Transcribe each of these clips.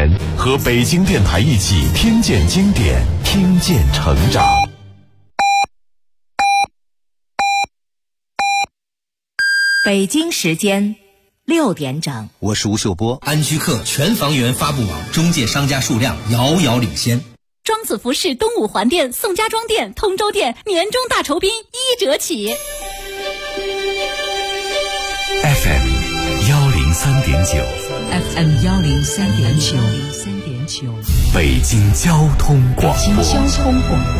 年，和北京电台一起听见经典，听见成长。 北京时间6点整， 我是吴秀波。安居客全房源发布网中介商家数量遥遥领先。 庄子服饰东五环店、宋家庄店、通州店年终大酬宾1折起。 FM 103.9 FM 103.9， 北京交通广播。 北京交通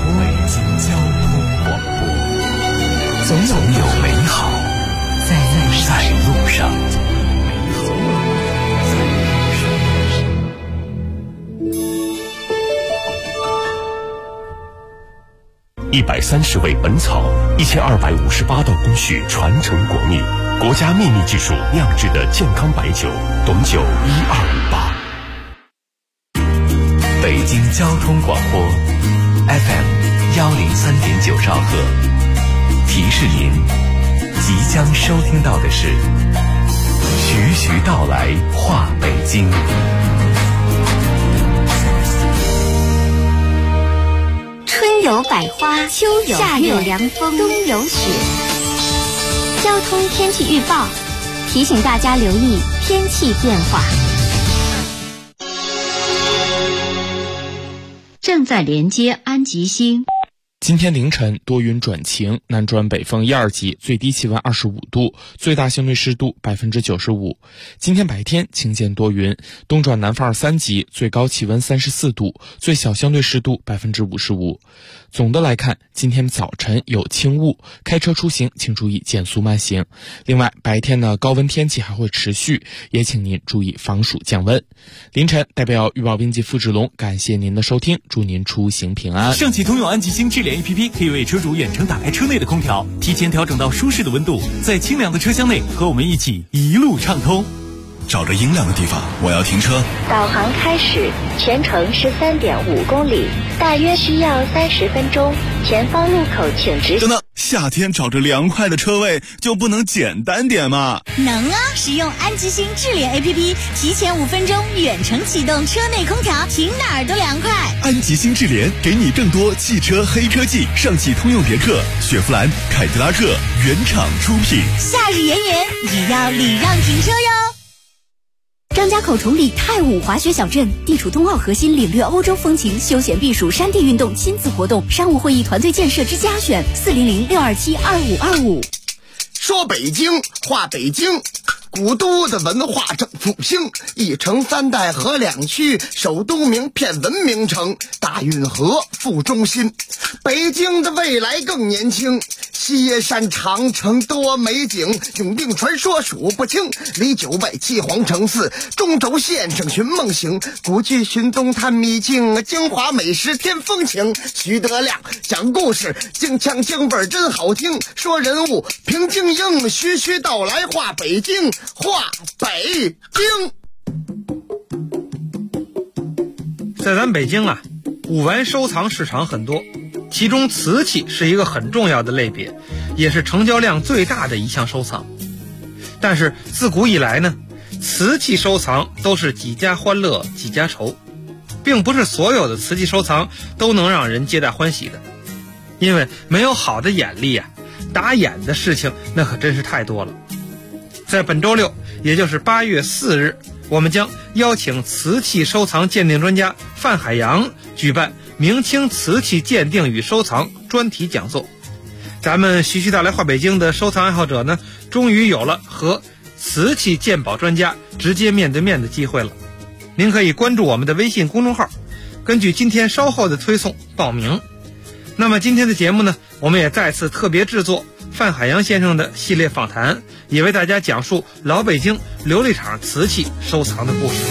广播，总有美好在路上。 130味本草，1258道工序传承国秘，国家秘密技术酿制的健康白酒，董酒1258。 北京交通广播 FM 103.9兆赫，提示您，即将收听到的是徐徐道来话北京。 春有百花，秋有夏有凉风，冬有雪。交通天气预报提醒大家留意天气变化。 正在连接安吉星。 今天凌晨多云转晴，南转北风1、2级，最低气温25度，最大相对湿度95%。今天白天晴间多云，东转南风2、3级，最高气温34度，最小相对湿度55%。总的来看，今天早晨有轻雾，开车出行请注意减速慢行。另外，白天呢高温天气还会持续，也请您注意防暑降温。凌晨代表预报编辑付志龙感谢您的收听，祝您出行平安。 上汽通用安吉星智联 APP 可以为车主远程打开车内的空调，提前调整到舒适的温度，在清凉的车厢内和我们一起一路畅通。 找着阴凉的地方，我要停车。 导航开始，全程13.5公里，大约需要30分钟。前方路口请直行。 等等，夏天找着凉快的车位就不能简单点吗？ 能啊！使用安吉星智联 APP， 提前5分钟远程启动车内空调，停哪儿都凉快。 安吉星智联给你更多汽车黑科技，上汽通用别克、雪佛兰、凯迪拉克原厂出品。 夏日炎炎，也要礼让停车哟。张家口崇礼太武滑雪小镇地处冬奥核心，领略欧洲风情，休闲避暑，山地运动，亲子活动，商务会议，团队建设之家选400-627-2525。 说北京话北京，古都的文化正复兴，一城3代和2区，首都名片文明城，大运河副中心。北京的未来更年轻，西耶山长城多美景，永定传说数不清，离9外7皇城4，中轴线上寻梦行，古剧寻东探秘境，京华美食添风情。徐德亮讲故事，京腔京味真好听，说人物评京英，徐徐道来话北京，话北京。 在咱北京啊，古玩收藏市场很多，其中瓷器是一个很重要的类别，也是成交量最大的一项收藏。但是自古以来呢，瓷器收藏都是几家欢乐几家愁，并不是所有的瓷器收藏都能让人皆大欢喜的。因为没有好的眼力啊，打眼的事情那可真是太多了。在本周六，也就是8月4日，我们将邀请瓷器收藏鉴定专家范海洋举办明清瓷器鉴定与收藏专题讲座。咱们徐徐道来话北京的收藏爱好者呢，终于有了和瓷器鉴宝专家直接面对面的机会了。您可以关注我们的微信公众号，根据今天稍后的推送报名。那么今天的节目呢，我们也再次特别制作范海洋先生的系列访谈，也为大家讲述老北京琉璃厂瓷器收藏的故事。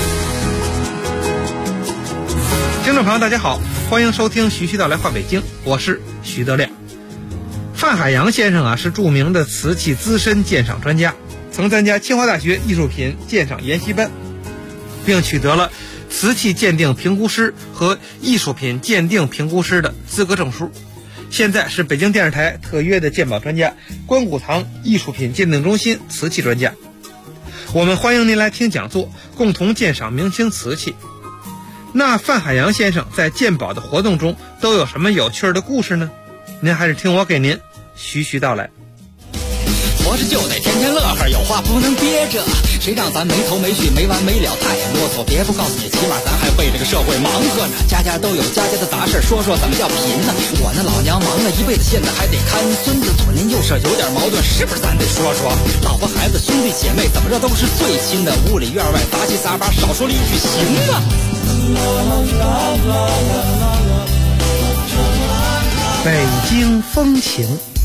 听众朋友大家好，欢迎收听徐徐道来话北京，我是徐德亮。范海洋先生啊，是著名的瓷器资深鉴赏专家，曾参加清华大学艺术品鉴赏研习班，并取得了瓷器鉴定评估师和艺术品鉴定评估师的资格证书。现在是北京电视台特约的鉴宝专家，关谷堂艺术品鉴定中心瓷器专家。我们欢迎您来听讲座，共同鉴赏明清瓷器。 那范海洋先生在鉴宝的活动中都有什么有趣的故事呢？您还是听我给您徐徐道来。 活着就得天天乐呵，有话不能憋着，谁让咱没头没绪没完没了太啰嗦。别不告诉你，起码咱还为这个社会忙活呢。家家都有家家的杂事，说说怎么叫贫呢？我那老娘忙了一辈子，现在还得看孙子，左邻右舍有点矛盾，是不是咱得说说？老婆孩子兄弟姐妹怎么着都是最亲的，屋里院外杂七杂八，少说了一句行啊。 北京风情。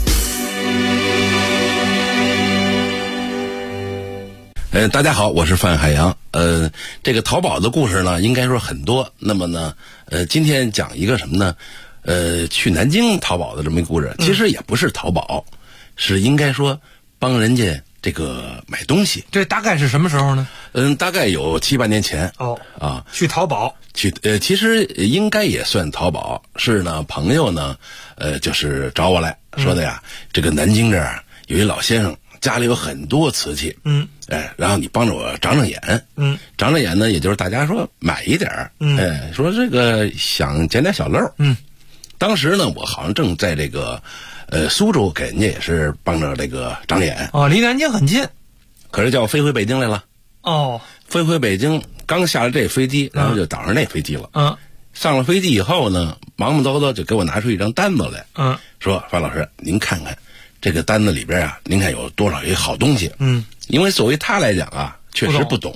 大家好，我是范海洋。这个淘宝的故事呢，应该说很多。那么呢，今天讲一个什么呢？去南京淘宝的这么一个故事，其实也不是淘宝，是应该说帮人家这个买东西。 这大概是什么时候呢？ 大概有7、8年前。 去淘宝。 其实应该也算淘宝。是呢，朋友呢，就是找我来说的呀，这个南京这儿有一老先生，家里有很多瓷器。然后你帮着我长长眼。长长眼呢，也就是大家说买一点儿。说这个想捡点小漏。当时呢，我好像正在这个苏州给人家也是帮着这个长眼。 离南京很近。 可是叫我飞回北京来了。飞回北京，刚下了这飞机，然后就倒上那飞机了。上了飞机以后呢，忙忙叨叨就给我拿出一张单子来。说范老师，您看看这个单子里边啊，您看有多少一好东西。因为作为他来讲啊，确实不懂。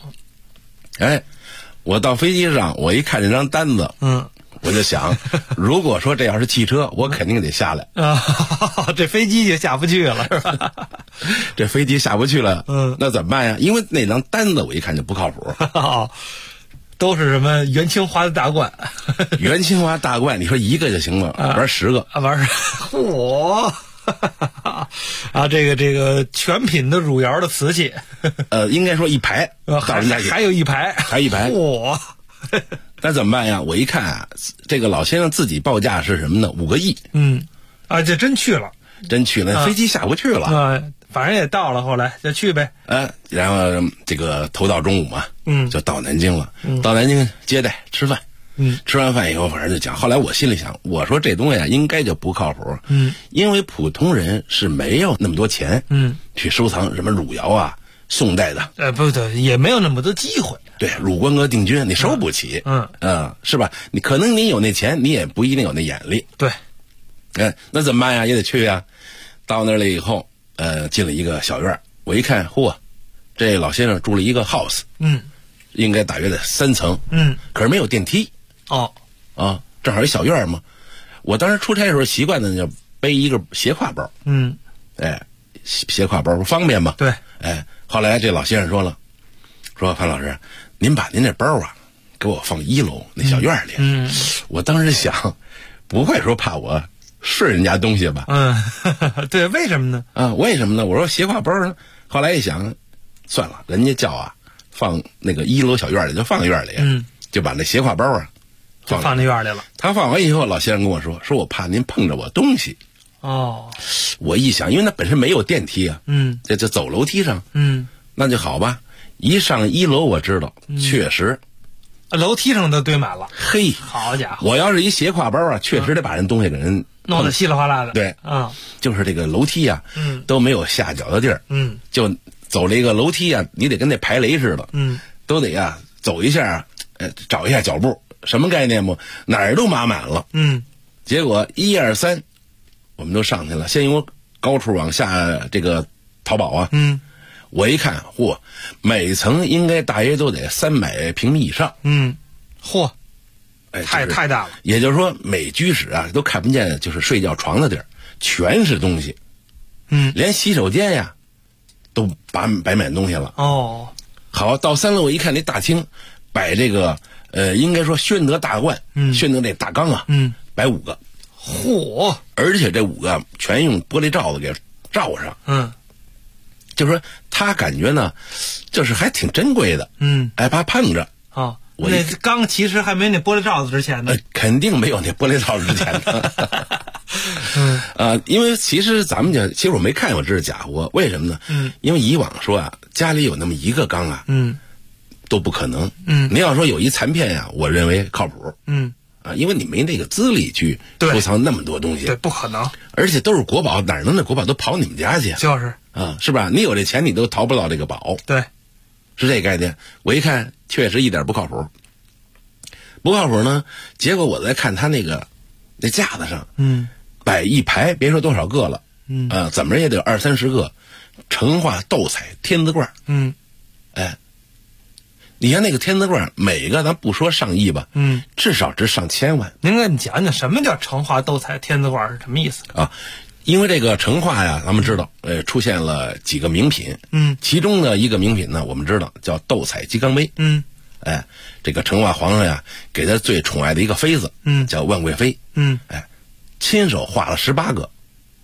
我到飞机上，我一看这张单子，我就想，如果说这要是汽车，我肯定得下来。 这飞机就下不去了，是吧？ 这飞机下不去了，那怎么办呀？因为那张单子我一看就不靠谱。 都是什么元清华的大罐？ 元清华大罐，你说一个就行了，玩10个。 玩嚯！这个全品的汝窑的瓷器。 应该说一排， 还有一排， 还一排。 嚯！ 那怎么办呀？我一看啊，这个老先生自己报价是什么呢？5个亿。 这真去了， 飞机下不去了。 反正也到了，后来就去呗。 然后这个头到中午嘛，就到南京了。到南京接待吃饭。吃完饭以后，反正就讲。后来我心里想，我说这东西啊，应该就不靠谱。因为普通人是没有那么多钱，去收藏什么汝窑啊、宋代的。 不对，也没有那么多机会。 对，汝官阁定军你收不起。是吧？你可能你有那钱，你也不一定有那眼力。 对。 那怎么办呀？也得去呀。到那儿了以后，进了一个小院，我一看，嚯，这老先生住了一个 house。应该大约的3层。可是没有电梯。正好一小院嘛。我当时出差的时候习惯的就背一个斜挎包。斜挎包不方便吗？ 对。 后来这老先生说了，说范老师，您把您这包啊给我放1楼那小院里。我当时想，不会说怕我睡人家东西吧？ 对，为什么呢？ 为什么呢？我说斜挎包呢。后来一想，算了，人家叫啊放那个1楼小院里，就放院里。就把那斜挎包啊就放那院里了。 他放完以后，老先生跟我说我怕您碰着我东西。我一想，因为那本身没有电梯啊。这就走楼梯上。那就好吧。一上1楼，我知道，确实， 楼梯上都堆满了。 嘿， 好家伙！ 我要是一斜挎包啊，确实得把人东西给人弄得稀里哗啦的。 对，就是这个楼梯啊，都没有下脚的地儿。就走了一个楼梯啊，你得跟那排雷似的。都得呀走一下，找一下脚步，什么概念不？哪儿都码满了。结果1、2、3，我们都上去了。先由高处往下这个淘宝啊。我一看，嚯，每层应该大约都得300平米以上。 嚯，太大了。 也就是说，每居室啊都看不见就是睡觉床的地儿，全是东西。连洗手间呀都摆满东西了。好，到3楼我一看，那大厅摆这个应该说宣德大罐。宣德那大缸啊。摆5个。 嚯！ 而且这5个全用玻璃罩子给罩上。就是说他感觉呢，就是还挺珍贵的。怕碰着。 那缸其实还没那玻璃罩子值钱呢。 肯定没有那玻璃罩子值钱的。因为其实咱们其实我没看过这是假货，为什么呢？因为以往说啊，家里有那么一个缸啊， 都不可能。您要说有一残片呀，我认为靠谱。因为你没那个资历去收藏那么多东西， 对，不可能。 而且都是国宝，哪能那国宝都跑你们家去？ 就是是吧？你有这钱，你都淘不到这个宝。 对， 是这概念。我一看，确实一点不靠谱。不靠谱呢，结果我再看他那架子上，摆一排，别说多少个了，怎么着也得有20-30个成化斗彩天字罐。你看那个天字罐，每个咱不说上亿吧，至少值上千万。 您给你讲讲什么叫成化斗彩天字罐是什么意思啊？因为这个成化呀，咱们知道，出现了几个名品，其中的一个名品呢，我们知道叫斗彩鸡缸杯，这个成化皇上呀，给他最宠爱的一个妃子，叫万贵妃，亲手画了18个，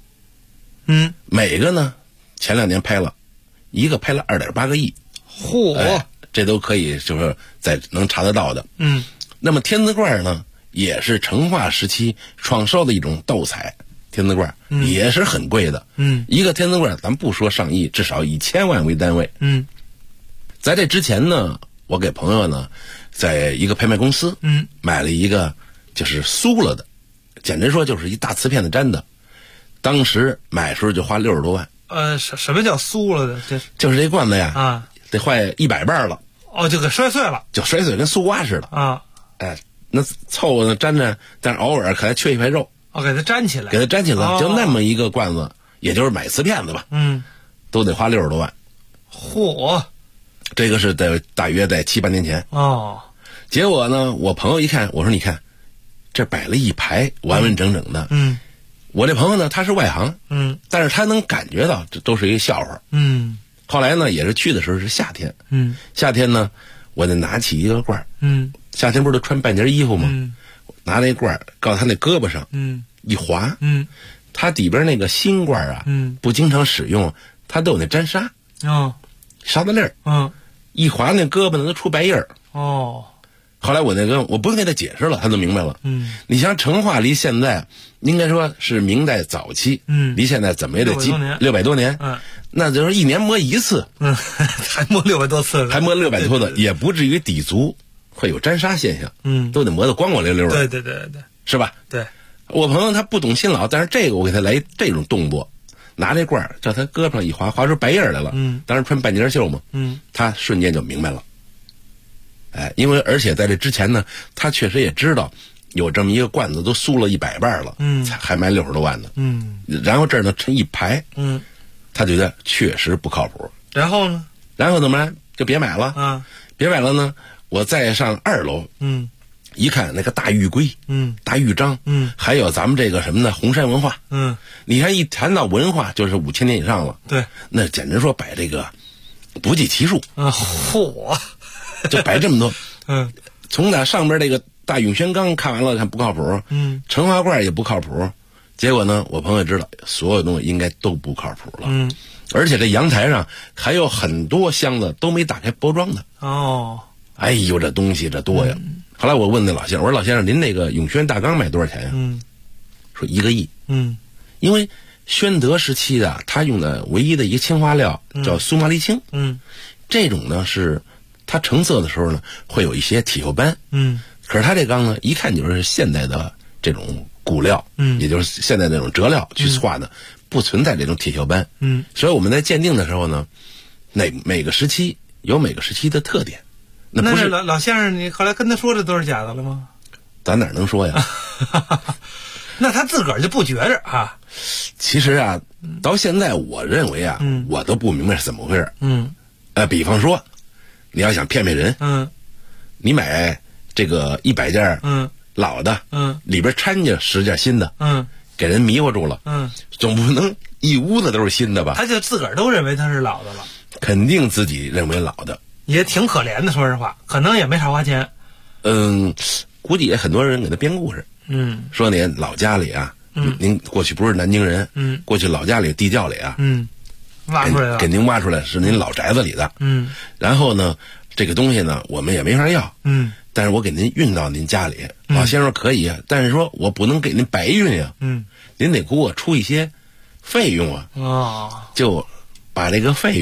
每个呢，前2年拍了，一个拍了2.8个亿， 嚯！ 这都可以，就是能查得到的。那么天字罐呢，也是成化时期创收的一种斗彩天字罐，也是很贵的。一个天字罐，咱不说上亿，至少以千万为单位。在这之前呢，我给朋友呢，在一个拍卖公司，买了一个就是酥了的，简直说就是一大瓷片的粘的，当时买时候就花60多万。 什么叫酥了的？ 就是这罐子呀，得坏100瓣了。 就给摔碎了， 就摔碎跟酥瓜似的那凑合粘着，但是偶尔可能缺一块肉， 给它粘起来， 就那么一个罐子，也就是买瓷片子吧，都得花60多万。 嚯！ 这个是大约在7-8年前结果呢，我朋友一看，我说你看，这摆了一排完完整整的，我这朋友呢，他是外行，但是他能感觉到这都是一个笑话，后来呢，也是去的时候是夏天，夏天呢，我就拿起一个罐，夏天不是都穿半截衣服吗？拿那罐告他那胳膊上，一划，它底边那个新罐啊，不经常使用，它都有那粘沙，沙子粒儿，一划那胳膊呢都出白印儿。后来我不用给他解释了，他都明白了。你像成化离现在应该说是明代早期，离现在怎么也得600多年，那就是1年磨一次， 还磨600多次， 还磨600多的，也不至于底足会有沾沙现象，都得磨得光光溜溜的， 对， 是吧？ 对， 我朋友他不懂新老，但是这个我给他来这种动作，拿这罐叫他胳膊上一划，划出白印来了，当时穿半截袖嘛，他瞬间就明白了。因为而且在这之前呢，他确实也知道有这么一个罐子都酥了100瓣了，还卖60多万呢，然后这儿呢成一排，他觉得确实不靠谱。 然后呢？ 然后怎么就别买了别买了呢？我再上2楼，一看那个大玉龟，大玉章，还有咱们这个什么呢？红山文化，你看一谈到文化，就是5000年以上了， 对， 那简直说摆这个不计其数嚯！ 就摆这么多，从那上边这个大永宣缸看完了，看不靠谱，成化罐也不靠谱，结果呢，我朋友知道所有东西应该都不靠谱了，而且这阳台上还有很多箱子都没打开包装的。哎呦，这东西这多呀！后来我问那老先生，我说老先生，您那个永宣大缸卖多少钱呀？说1个亿。因为宣德时期的他用的唯一的一个青花料叫苏麻离青，这种呢是它成色的时候呢会有一些铁锈斑，可是它这缸呢一看就是现代的这种骨料，也就是现在那种折料去画的，不存在这种铁锈斑，所以我们在鉴定的时候呢，每个时期有每个时期的特点。那不是老先生，你后来跟他说这都是假的了吗？ 咱哪能说呀？ 那他自个儿就不觉着啊？ 其实啊，到现在我认为啊，我都不明白是怎么回事。比方说，你要想骗人，你买这个100件老的，里边掺着10件新的，给人迷惑住了，总不能一屋子都是新的吧？ 他就自个儿都认为他是老的了， 肯定自己认为老的， 也挺可怜的。说实话，可能也没啥花钱。 估计也很多人给他编故事，说你老家里啊，您过去不是南京人，过去老家里地窖里啊， 挖出来了， 给您挖出来是您老宅子里的，然后呢，这个东西呢，我们也没法要，但是我给您运到您家里，老先生可以啊，但是说我不能给您白运呀，您得给我出一些费用啊，就把这个费用，因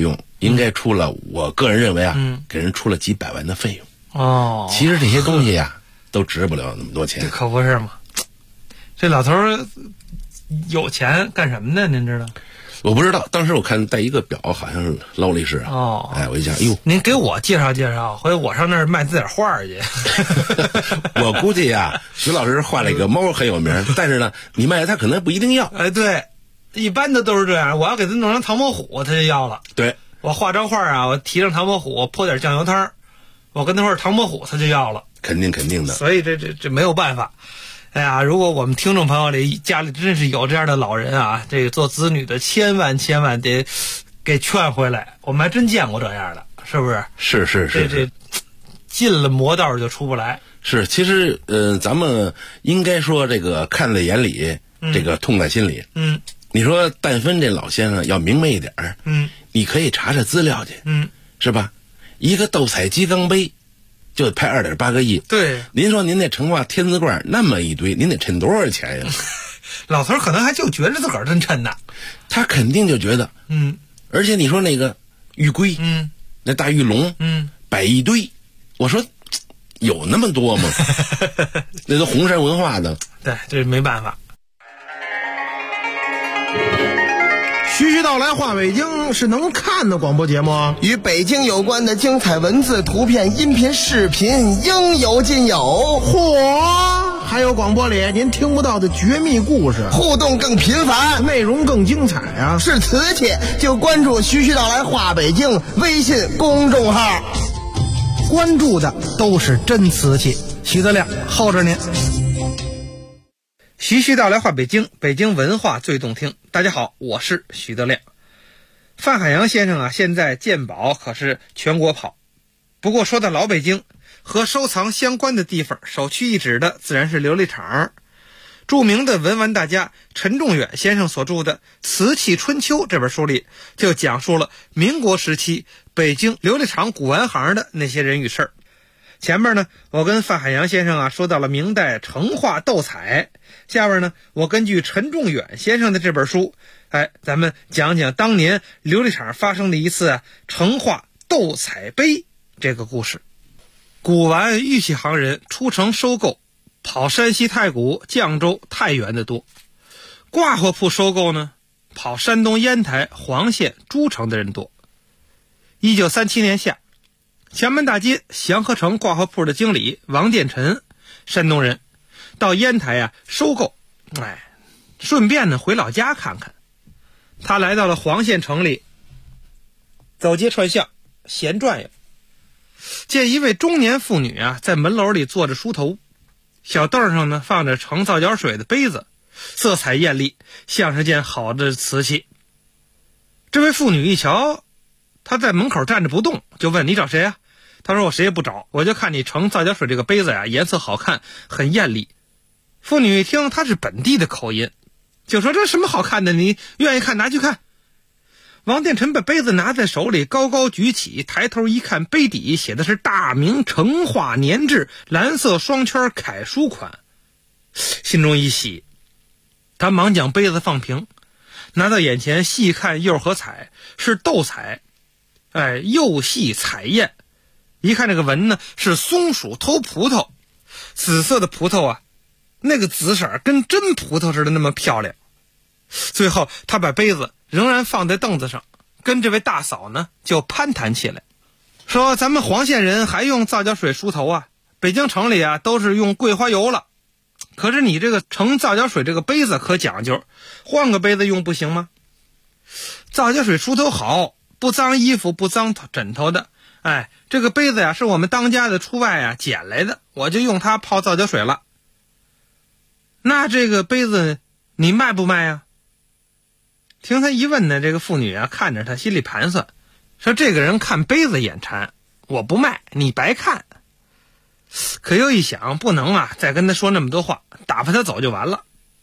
应该出了，我个人认为啊，给人出了几百万的费用。 哦， 其实这些东西呀，都值不了那么多钱。 这可不是嘛。这老头有钱干什么呢？您知道？ 我不知道，当时我看带一个表，好像是劳力士啊。 哦， 哎，我一想，哎呦， 您给我介绍介绍，回我上那儿卖自点画去。 我估计呀，徐老师画了一个猫很有名，但是呢，你卖他可能不一定要。 哎，对，一般的都是这样。我要给他弄成唐伯虎，他就要了。 对， 我画张画啊，我提上唐伯虎，我泼点酱油汤，我跟他说唐伯虎，他就要了。肯定的。所以这没有办法。哎呀，如果我们听众朋友里家里真是有这样的老人啊，这个做子女的千万得给劝回来。我们还真见过这样的，是不是？ 是。 这进了魔道就出不来。 是，其实咱们应该说这个看在眼里，这个痛在心里。你说但分这老先生要明白一点儿，你可以查查资料去，是吧？一个斗彩鸡缸杯就得拍2.8个亿。 对， 您说您那成化天字罐那么一堆，您得抻多少钱呀？ 老头可能还就觉得自个儿真抻呢， 他肯定就觉得，而且你说那个玉龟，那大玉龙，摆一堆，我说有那么多吗？那都红山文化的。 对，这没办法。 徐徐道来话北京是能看的广播节目， 与北京有关的精彩文字、图片、音频、视频应有尽有。 嚯，还有广播里您听不到的绝密故事， 互动更频繁， 内容更精彩啊！ 是瓷器就关注徐徐道来话北京微信公众号， 关注的都是真瓷器。徐德亮候着您。徐徐道来话北京，北京文化最动听。大家好，我是徐德亮。范海洋先生啊，现在鉴宝可是全国跑。不过说到老北京，和收藏相关的地方，首屈一指的自然是琉璃厂。著名的文玩大家陈仲远先生所著的《瓷器春秋》这本书里，就讲述了民国时期北京琉璃厂古玩行的那些人与事儿。前面呢，我跟范海洋先生啊说到了明代成化斗彩，下边呢，我根据陈仲远先生的这本书，咱们讲讲当年琉璃厂发生的一次成化斗彩杯这个故事。古玩玉器行人出城收购，跑山西太谷、绛州、太原的多；挂货铺收购呢，跑山东烟台、黄县、诸城的人多。1937年夏，前门大街祥和城挂货铺的经理王殿臣，山东人，到烟台收购，顺便呢回老家看看。他来到了黄县城里，走街串巷闲转悠，见一位中年妇女在门楼里坐着梳头，小凳上呢放着盛皂角水的杯子，色彩艳丽，像是件好的瓷器。这位妇女一瞧她在门口站着不动，就问：你找谁啊？他说：我谁也不找，我就看你盛皂角水这个杯子颜色好看，很艳丽。妇女一听她是本地的口音，就说：这什么好看的，你愿意看拿去看。王殿臣把杯子拿在手里，高高举起，抬头一看，杯底写的是大明成化年制蓝色双圈楷书款，心中一喜，他忙将杯子放平，拿到眼前细看釉和彩，是斗彩，釉细彩艳。一看这个纹呢，是松鼠偷葡萄，紫色的葡萄那个紫色跟真葡萄似的那么漂亮。最后他把杯子仍然放在凳子上，跟这位大嫂呢就攀谈起来，说：咱们黄县人还用皂角水梳头北京城里都是用桂花油了，可是你这个盛皂角水这个杯子可讲究，换个杯子用不行吗？皂角水梳头好，不脏衣服不脏枕头的，这个杯子是我们当家的出外捡来的，我就用它泡皂角水了。那这个杯子你卖不卖呀？听他一问呢，这个妇女看着他心里盘算，说这个人看杯子眼馋，我不卖你白看。可又一想，不能再跟他说那么多话，打发他走就完了。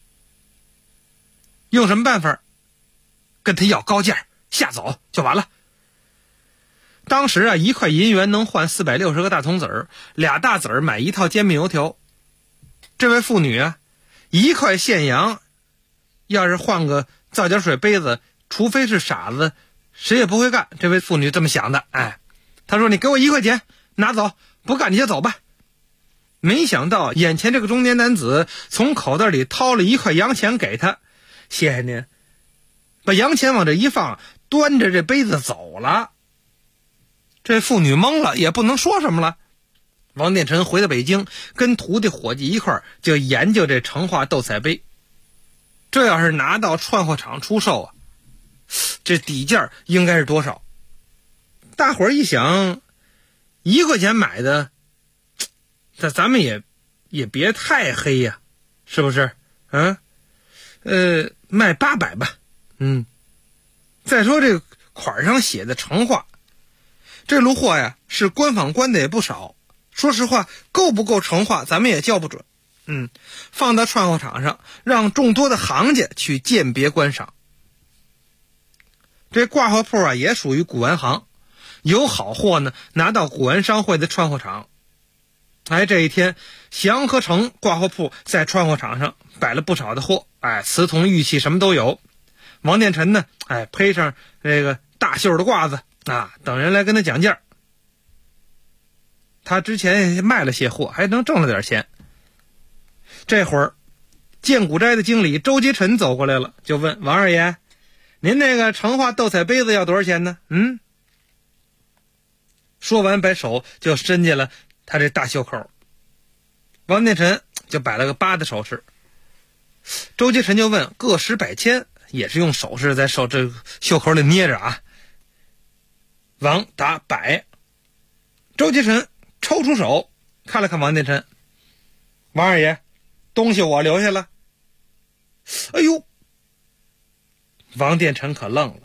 用什么办法？跟他要高价下走就完了。当时1块银元能换460个大铜子儿，2大子儿买1套煎饼油条。这位妇女1块现洋，要是换个皂角水杯子，除非是傻子谁也不会干。这位妇女这么想的，她说你给我1块钱拿走，不干你就走吧。没想到眼前这个中年男子从口袋里掏了1块洋钱给他，谢谢您，把洋钱往这一放，端着这杯子走了。这妇女懵了，也不能说什么了。王殿臣回到北京，跟徒弟伙计一块儿就研究这成化斗彩杯。这要是拿到串货场出售啊，这底价应该是多少？大伙儿一想，1块钱买的，咱们也别太黑呀，是不是？卖800吧。再说这个款上写的成化，这路货呀是官访官的也不少。说实话，够不够成化咱们也叫不准。放到串货场上，让众多的行家去鉴别观赏。这挂货铺啊也属于古玩行，有好货呢拿到古玩商会的串货场。这一天祥和城挂货铺在串货场上摆了不少的货，瓷铜玉器什么都有。王殿臣呢配上这个大袖的褂子等人来跟他讲价。他之前也卖了些货，还能挣了点钱。这会儿建古斋的经理周杰臣走过来了，就问王二爷，您那个成化斗彩杯子要多少钱呢？说完把手就伸进了他这大袖口。王殿臣就摆了个8的手势。周杰臣就问，各10百千，也是用手势在这袖口里捏着王答100。周杰臣抽出手看了看王殿臣，王二爷，东西我留下了。哎呦，王殿臣可愣了，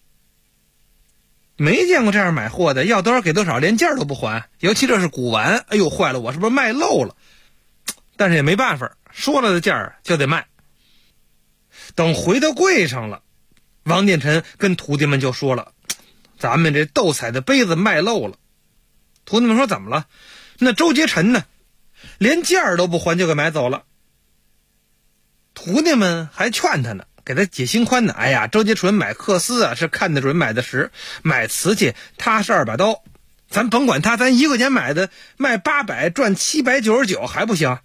没见过这样买货的，要多少给多少，连价都不还，尤其这是古玩。哎呦，坏了，我是不是卖漏了？但是也没办法，说了的价就得卖。等回到柜上了，王殿臣跟徒弟们就说了，咱们这斗彩的杯子卖漏了。徒弟们说怎么了？那周杰臣呢，连价都不还就给买走了。徒弟们还劝他呢，给他解心宽呢。周杰臣买缂丝是看得准买的实，买瓷器他是2把刀，咱甭管他，咱1块钱买的，卖800赚799还不行？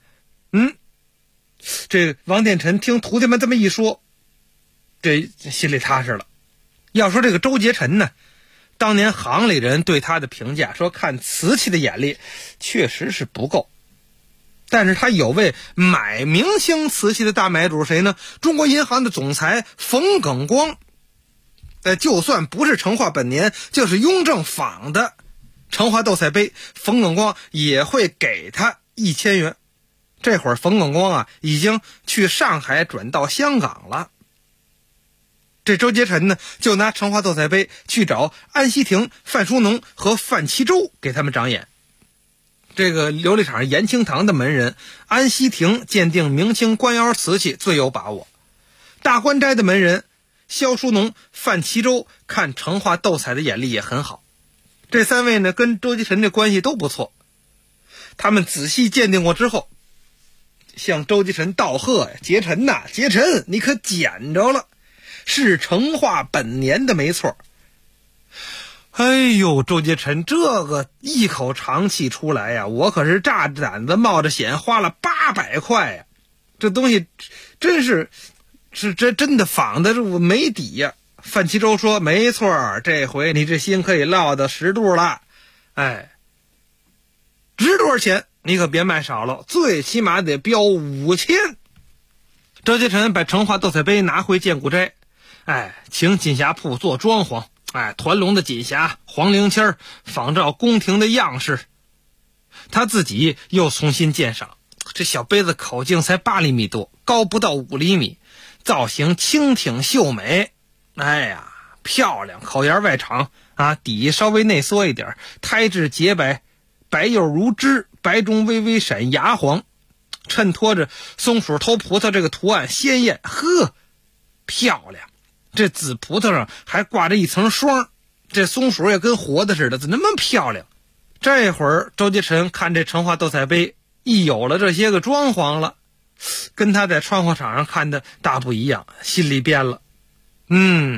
这王殿臣听徒弟们这么一说，这心里踏实了。要说这个周杰臣呢，当年行里人对他的评价说，看瓷器的眼力确实是不够，但是他有位买明星瓷器的大买主，谁呢？中国银行的总裁冯耿光。就算不是成化本年，就是雍正仿的成化斗彩杯，冯耿光也会给他1000元。这会儿冯耿光已经去上海转到香港了。这周杰臣呢，就拿成化斗彩杯去找安锡庭、范书农和范其周给他们长眼。这个琉璃厂延庆堂的门人安锡庭鉴定明清官窑瓷器最有把握，大观斋的门人萧书农、范其周看成化斗彩的眼力也很好。这3位呢跟周杰臣这关系都不错。他们仔细鉴定过之后，向周杰臣道贺呀，杰臣呐，杰臣你可捡着了，是成化本年的没错。哎呦，周杰臣这个一口长气出来呀，我可是炸着胆子冒着险花了800块呀，这东西真是真的仿的我没底呀。范其周说没错，这回你这心可以落到10度了。值多少钱你可别卖少了，最起码得标5000。周杰臣把成化斗彩杯拿回建古斋，请锦匣铺做装潢，团龙的锦匣、黄绫签仿照宫廷的样式。他自己又重新鉴赏，这小杯子口径才8厘米多，高不到5厘米，造型轻挺秀美。漂亮，口沿外敞底稍微内缩一点，胎质洁白，白釉如脂，白中微微闪牙黄，衬托着松鼠偷葡萄这个图案鲜艳，漂亮。这紫葡萄上还挂着一层霜，这松鼠也跟活的似的，怎么那么漂亮？这会儿周杰臣看这成化斗彩杯一有了这些个装潢了，跟他在串货场上看的大不一样，心里变了。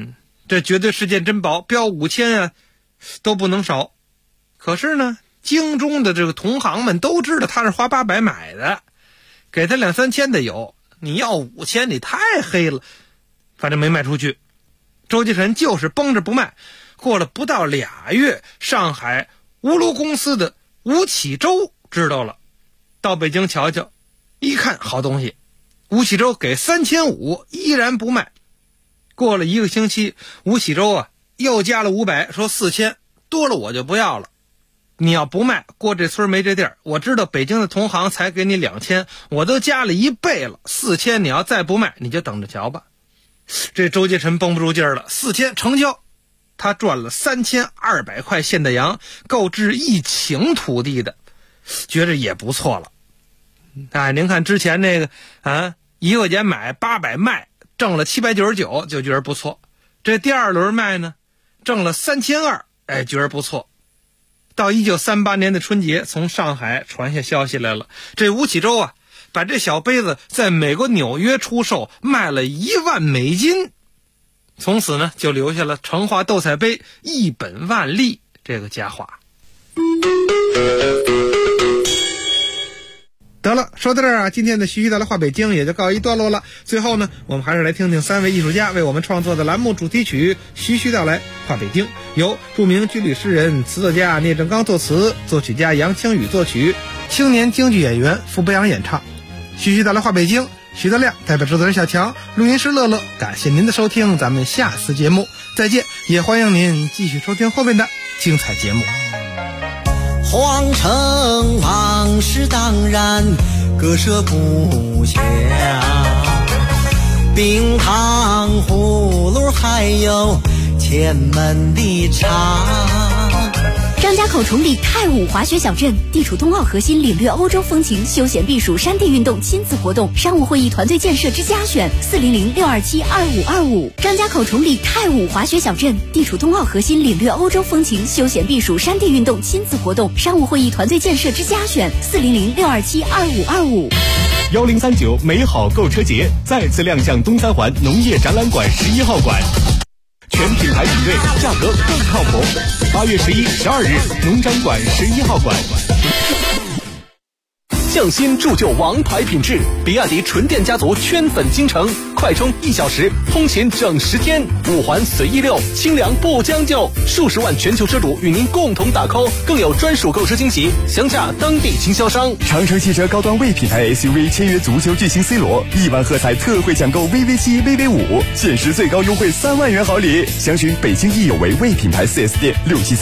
这绝对是件珍宝，标5000啊都不能少。可是呢，京中的这个同行们都知道他是花800买的，给他2、3千的有，你要5000，你太黑了，反正没卖出去。周杰臣就是绷着不卖。过了不到2月，上海吴卢公司的吴启洲知道了，到北京瞧瞧，一看好东西，吴启洲给3500，依然不卖。过了1个星期，吴启洲啊又加了500，说4000，多了我就不要了。你要不卖，过这村没这地儿。我知道北京的同行才给你2000，我都加了1倍了，4000你要再不卖，你就等着瞧吧。这周杰臣绷不住劲儿了，4000成交。他赚了3200块现的洋，购置1顷土地的，觉着也不错了。哎，您看之前那个1块钱买800卖，挣了799，就觉得不错。这第2轮卖呢，挣了3200，哎，觉得不错。到1938年的春节，从上海传下消息来了，这吴启洲啊，把这小杯子在美国纽约出售，卖了1万美金。从此呢，就留下了成化斗彩杯1本万利这个佳话。得了，说到这儿啊，今天的徐徐道来话北京也就告一段落了。最后呢，我们还是来听听3位艺术家为我们创作的栏目主题曲《徐徐道来话北京》，由著名军旅诗人、词作家聂正刚作词，作曲家杨清宇作曲，青年京剧演员傅博阳演唱。徐徐道来话北京，徐德亮代表制作人小强，录音师乐乐，感谢您的收听，咱们下次节目再见，也欢迎您继续收听后面的精彩节目。 皇城往事当然割舍不下，冰糖葫芦还有前门的茶。 张家口崇礼太武滑雪小镇地处冬奥核心，领略欧洲风情，休闲避暑，山地运动亲子活动，商务会议团队建设之家选400-627-2525。张家口崇礼太武滑雪小镇地处冬奥核心，领略欧洲风情，休闲避暑，山地运动亲子活动，商务会议团队建设之家选400-627-2525。 1039美好购车节再次亮相东三环农业展览馆11号馆，全品牌比对，价格更靠谱。8月11、12日，农展馆11号馆。匠心铸就王牌品质，比亚迪纯电家族圈粉京城，快充1小时，通勤整10天，5环随意溜，清凉不将就，数十万全球车主与您共同打 call， 更有专属购车惊喜，详洽当地经销商。 长城汽车高端魏品牌 SUV 签约足球巨星 C 罗，1万喝彩特惠抢购 VV7、VV5，限时最高优惠3万元好礼。详询北京易有为魏品牌 4S 店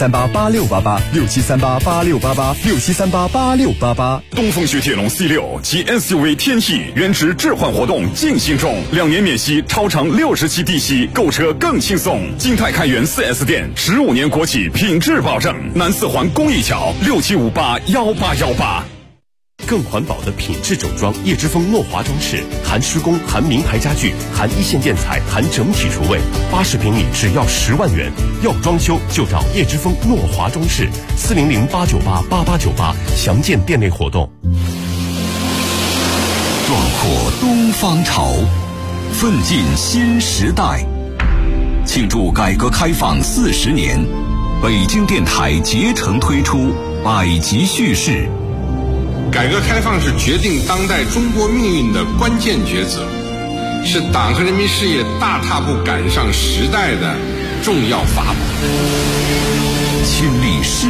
，67388688，67388688，67388688。 东风雪铁龙 C6 及 SUV 天翼原值置换活动进行中，2年免息，超长60期低息，购车更轻松。金泰开元 4S 店，15年国企品质保证。南4环公益桥67581818。 更环保的品质整装，叶之峰诺华装饰，含施工，含名牌家具，含一线建材，含整体厨卫，80平米只要10万元。要装修就找叶之峰诺华装饰，400-898-8898，详见店内活动。 壮阔东方潮，奋进新时代。庆祝改革开放40年，北京电台竭诚推出百集叙事。 改革开放是决定当代中国命运的关键抉择，是党和人民事业大踏步赶上时代的重要法宝。 亲历